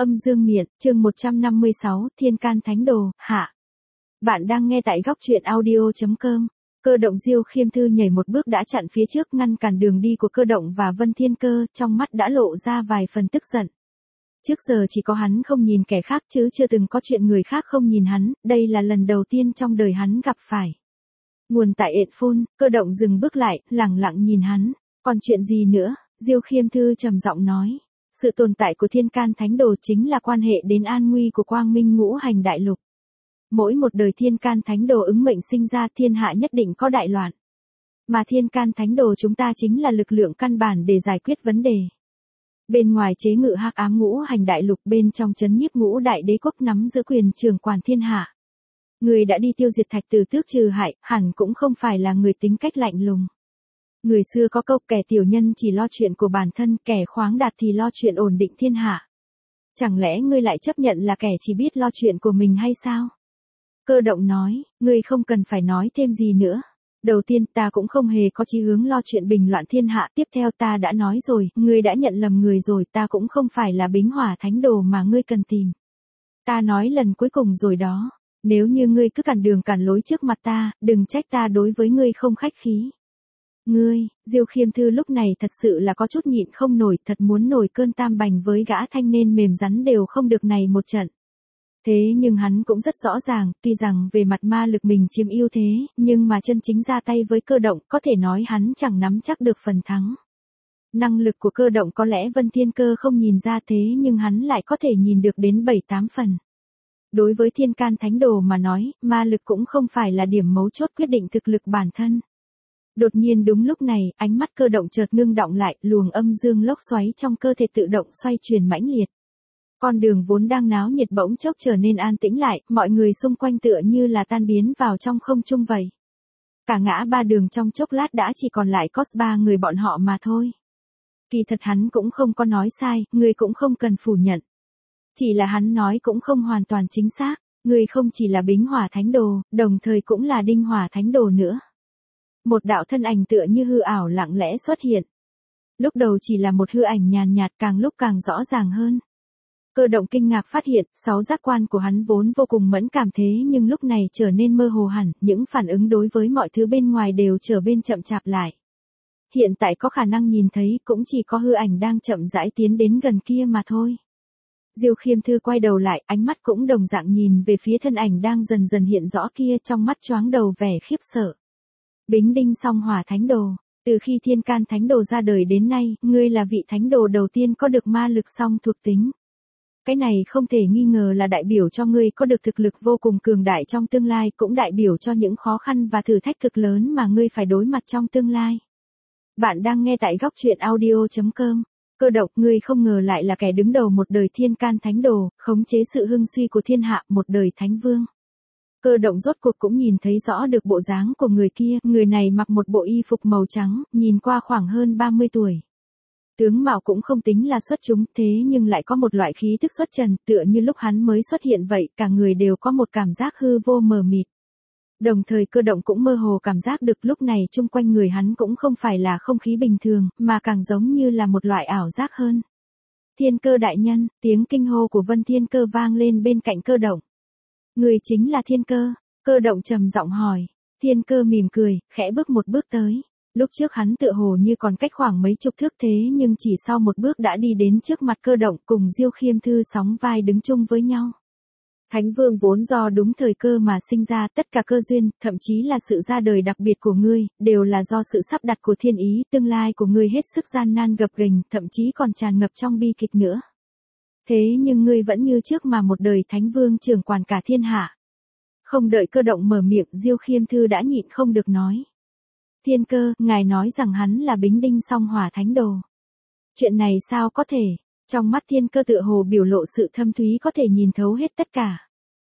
Âm dương miện, chương 156, Thiên can thánh đồ, hạ. Bạn đang nghe tại góc truyện audio.com. Cơ động Diêu Khiêm Thư nhảy một bước đã chặn phía trước ngăn cản đường đi của Cơ động và Vân Thiên Cơ, trong mắt đã lộ ra vài phần tức giận. Trước giờ chỉ có hắn không nhìn kẻ khác chứ chưa từng có chuyện người khác không nhìn hắn, đây là lần đầu tiên trong đời hắn gặp phải. Nguồn tại ện phun, Cơ động dừng bước lại, lẳng lặng nhìn hắn. Còn chuyện gì nữa? Diêu Khiêm Thư trầm giọng nói. Sự tồn tại của thiên can thánh đồ chính là quan hệ đến an nguy của quang minh ngũ hành đại lục. Mỗi một đời thiên can thánh đồ ứng mệnh sinh ra thiên hạ nhất định có đại loạn. Mà thiên can thánh đồ chúng ta chính là lực lượng căn bản để giải quyết vấn đề. Bên ngoài chế ngự hắc ám ngũ hành đại lục, bên trong trấn nhiếp ngũ đại đế quốc nắm giữ quyền trưởng quản thiên hạ. Người đã đi tiêu diệt Thạch Tử Tước trừ hại, hẳn cũng không phải là người tính cách lạnh lùng. Người xưa có câu kẻ tiểu nhân chỉ lo chuyện của bản thân, kẻ khoáng đạt thì lo chuyện ổn định thiên hạ. Chẳng lẽ ngươi lại chấp nhận là kẻ chỉ biết lo chuyện của mình hay sao? Cơ động nói, ngươi không cần phải nói thêm gì nữa. Đầu tiên ta cũng không hề có chí hướng lo chuyện bình loạn thiên hạ. Tiếp theo ta đã nói rồi, ngươi đã nhận lầm người rồi, ta cũng không phải là Bính Hỏa Thánh Đồ mà ngươi cần tìm. Ta nói lần cuối cùng rồi đó, nếu như ngươi cứ cản đường cản lối trước mặt ta, đừng trách ta đối với ngươi không khách khí. Ngươi, Diêu Khiêm Thư lúc này thật sự là có chút nhịn không nổi, thật muốn nổi cơn tam bành với gã thanh nên mềm rắn đều không được này một trận. Thế nhưng hắn cũng rất rõ ràng, tuy rằng về mặt ma lực mình chiếm ưu thế, nhưng mà chân chính ra tay với Cơ động, có thể nói hắn chẳng nắm chắc được phần thắng. Năng lực của Cơ động có lẽ Vân Thiên Cơ không nhìn ra thế nhưng hắn lại có thể nhìn được đến 7-8 phần. Đối với thiên can thánh đồ mà nói, ma lực cũng không phải là điểm mấu chốt quyết định thực lực bản thân. Đột nhiên đúng lúc này, ánh mắt Cơ động chợt ngưng đọng lại, luồng âm dương lốc xoáy trong cơ thể tự động xoay chuyển mãnh liệt. Con đường vốn đang náo nhiệt bỗng chốc trở nên an tĩnh lại, mọi người xung quanh tựa như là tan biến vào trong không trung vậy. Cả ngã ba đường trong chốc lát đã chỉ còn lại có 3 người bọn họ mà thôi. Kỳ thật hắn cũng không có nói sai, người cũng không cần phủ nhận. Chỉ là hắn nói cũng không hoàn toàn chính xác, người không chỉ là Bính Hỏa Thánh Đồ, đồng thời cũng là Đinh Hỏa Thánh Đồ nữa. Một đạo thân ảnh tựa như hư ảo lặng lẽ xuất hiện. Lúc đầu chỉ là một hư ảnh nhàn nhạt, càng lúc càng rõ ràng hơn. Cơ động kinh ngạc phát hiện, 6 giác quan của hắn vốn vô cùng mẫn cảm thế nhưng lúc này trở nên mơ hồ hẳn, những phản ứng đối với mọi thứ bên ngoài đều trở bên chậm chạp lại. Hiện tại có khả năng nhìn thấy cũng chỉ có hư ảnh đang chậm rãi tiến đến gần kia mà thôi. Diêu Khiêm Thư quay đầu lại, ánh mắt cũng đồng dạng nhìn về phía thân ảnh đang dần dần hiện rõ kia, trong mắt choáng đầu vẻ khiếp sợ. Bính Đinh Song Hỏa Thánh Đồ, từ khi thiên can thánh đồ ra đời đến nay, ngươi là vị thánh đồ đầu tiên có được ma lực song thuộc tính. Cái này không thể nghi ngờ là đại biểu cho ngươi có được thực lực vô cùng cường đại trong tương lai, cũng đại biểu cho những khó khăn và thử thách cực lớn mà ngươi phải đối mặt trong tương lai. Bạn đang nghe tại góc truyện audio.com. Cơ động, ngươi không ngờ lại là kẻ đứng đầu một đời thiên can thánh đồ, khống chế sự hưng suy của thiên hạ, một đời thánh vương. Cơ động rốt cuộc cũng nhìn thấy rõ được bộ dáng của người kia, người này mặc một bộ y phục màu trắng, nhìn qua khoảng hơn 30 tuổi. Tướng mạo cũng không tính là xuất chúng, thế nhưng lại có một loại khí tức xuất trần, tựa như lúc hắn mới xuất hiện vậy, cả người đều có một cảm giác hư vô mờ mịt. Đồng thời Cơ động cũng mơ hồ cảm giác được lúc này chung quanh người hắn cũng không phải là không khí bình thường, mà càng giống như là một loại ảo giác hơn. Thiên Cơ đại nhân, tiếng kinh hô của Vân Thiên Cơ vang lên bên cạnh Cơ động. Người chính là Thiên Cơ? Cơ động trầm giọng hỏi. Thiên Cơ mỉm cười, khẽ bước một bước tới. Lúc trước hắn tựa hồ như còn cách khoảng mấy chục thước thế nhưng chỉ sau một bước đã đi đến trước mặt Cơ động, cùng Diêu Khiêm Thư sóng vai đứng chung với nhau. Thánh Vương vốn do đúng thời cơ mà sinh ra, tất cả cơ duyên, thậm chí là sự ra đời đặc biệt của ngươi, đều là do sự sắp đặt của thiên ý, tương lai của ngươi hết sức gian nan gập ghềnh, thậm chí còn tràn ngập trong bi kịch nữa. Thế nhưng ngươi vẫn như trước mà một đời Thánh Vương trưởng quản cả thiên hạ. Không đợi Cơ động mở miệng, Diêu Khiêm Thư đã nhịn không được nói. Thiên Cơ, ngài nói rằng hắn là Bính Đinh Song Hỏa Thánh Đồ. Chuyện này sao có thể? Trong mắt Thiên Cơ tựa hồ biểu lộ sự thâm thúy có thể nhìn thấu hết tất cả.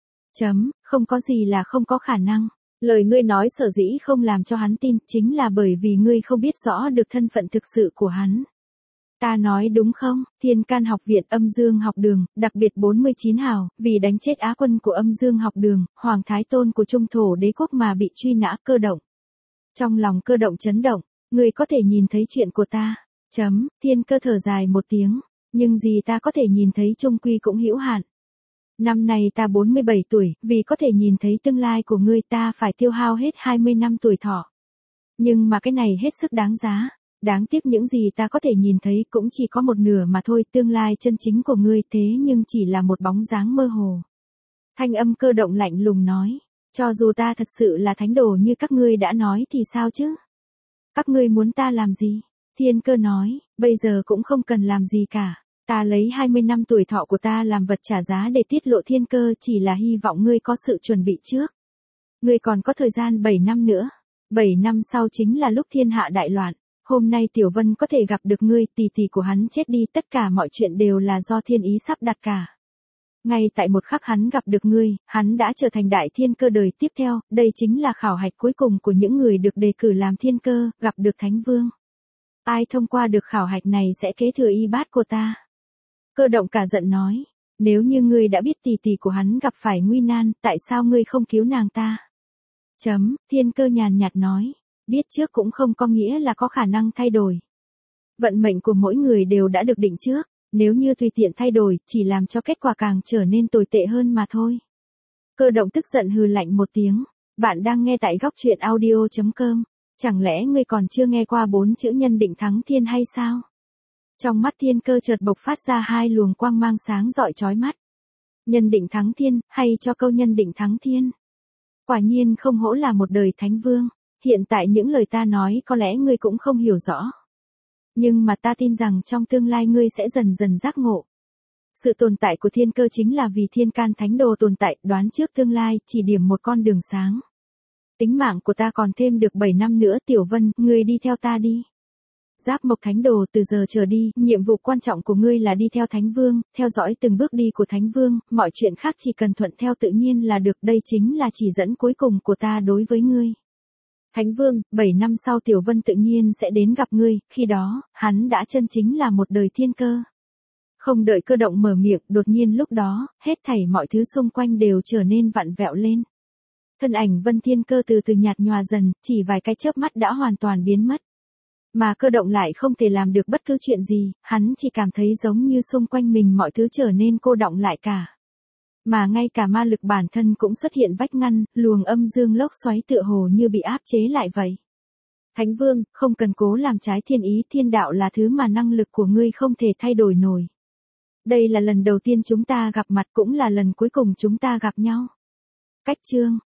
Không có gì là không có khả năng. Lời ngươi nói sở dĩ không làm cho hắn tin, chính là bởi vì ngươi không biết rõ được thân phận thực sự của hắn. Ta nói đúng không? Thiên can học viện Âm Dương học đường, đặc biệt 49 hào, vì đánh chết Á quân của Âm Dương học đường, Hoàng Thái Tôn của Trung Thổ Đế quốc mà bị truy nã. Cơ động. Trong lòng Cơ động chấn động, ngươi có thể nhìn thấy chuyện của ta. Thiên Cơ thở dài một tiếng. Nhưng gì ta có thể nhìn thấy chung quy cũng hữu hạn. Năm nay ta 47 tuổi, vì có thể nhìn thấy tương lai của ngươi ta phải tiêu hao hết 20 năm tuổi thọ. Nhưng mà cái này hết sức đáng giá. Đáng tiếc những gì ta có thể nhìn thấy cũng chỉ có một nửa mà thôi, tương lai chân chính của ngươi thế nhưng chỉ là một bóng dáng mơ hồ. Thanh âm Cơ Động lạnh lùng nói, cho dù ta thật sự là thánh đồ như các ngươi đã nói thì sao chứ? Các ngươi muốn ta làm gì? Thiên Cơ nói, bây giờ cũng không cần làm gì cả. Ta lấy 20 năm tuổi thọ của ta làm vật trả giá để tiết lộ thiên cơ, chỉ là hy vọng ngươi có sự chuẩn bị trước. Ngươi còn có thời gian 7 năm nữa. 7 năm sau chính là lúc thiên hạ đại loạn. Hôm nay Tiểu Vân có thể gặp được ngươi, tỷ tỷ của hắn chết đi, tất cả mọi chuyện đều là do thiên ý sắp đặt cả. Ngay tại một khắc hắn gặp được ngươi, hắn đã trở thành đại thiên cơ đời tiếp theo, đây chính là khảo hạch cuối cùng của những người được đề cử làm thiên cơ, gặp được Thánh Vương. Ai thông qua được khảo hạch này sẽ kế thừa y bát của ta. Cơ Động cả giận nói, nếu như ngươi đã biết tỷ tỷ của hắn gặp phải nguy nan, tại sao ngươi không cứu nàng ta? Thiên Cơ nhàn nhạt nói, biết trước cũng không có nghĩa là có khả năng thay đổi. Vận mệnh của mỗi người đều đã được định trước, nếu như tùy tiện thay đổi, chỉ làm cho kết quả càng trở nên tồi tệ hơn mà thôi. Cơ Động tức giận hừ lạnh một tiếng, bạn đang nghe tại góc truyện audio.com, chẳng lẽ ngươi còn chưa nghe qua 4 chữ nhân định thắng thiên hay sao? Trong mắt Thiên Cơ chợt bộc phát ra 2 luồng quang mang sáng rọi chói mắt. Nhân định thắng thiên, hay cho câu nhân định thắng thiên. Quả nhiên không hổ là một đời thánh vương, hiện tại những lời ta nói có lẽ ngươi cũng không hiểu rõ. Nhưng mà ta tin rằng trong tương lai ngươi sẽ dần dần giác ngộ. Sự tồn tại của thiên cơ chính là vì thiên can thánh đồ tồn tại, đoán trước tương lai, chỉ điểm một con đường sáng. Tính mạng của ta còn thêm được 7 năm nữa, Tiểu Vân, ngươi đi theo ta đi. Giáp Mộc Thánh Đồ, từ giờ trở đi, nhiệm vụ quan trọng của ngươi là đi theo Thánh Vương, theo dõi từng bước đi của Thánh Vương, mọi chuyện khác chỉ cần thuận theo tự nhiên là được, đây chính là chỉ dẫn cuối cùng của ta đối với ngươi. Thánh Vương, 7 năm sau Tiểu Vân tự nhiên sẽ đến gặp ngươi, khi đó, hắn đã chân chính là một đời thiên cơ. Không đợi Cơ Động mở miệng, đột nhiên lúc đó, hết thảy mọi thứ xung quanh đều trở nên vặn vẹo lên. Thân ảnh Vân Thiên Cơ từ từ nhạt nhòa dần, chỉ vài cái chớp mắt đã hoàn toàn biến mất. Mà Cơ Động lại không thể làm được bất cứ chuyện gì, hắn chỉ cảm thấy giống như xung quanh mình mọi thứ trở nên cô đọng lại cả. Mà ngay cả ma lực bản thân cũng xuất hiện vách ngăn, luồng âm dương lốc xoáy tựa hồ như bị áp chế lại vậy. Thánh Vương, không cần cố làm trái thiên ý, thiên đạo là thứ mà năng lực của ngươi không thể thay đổi nổi. Đây là lần đầu tiên chúng ta gặp mặt, cũng là lần cuối cùng chúng ta gặp nhau. Cách chương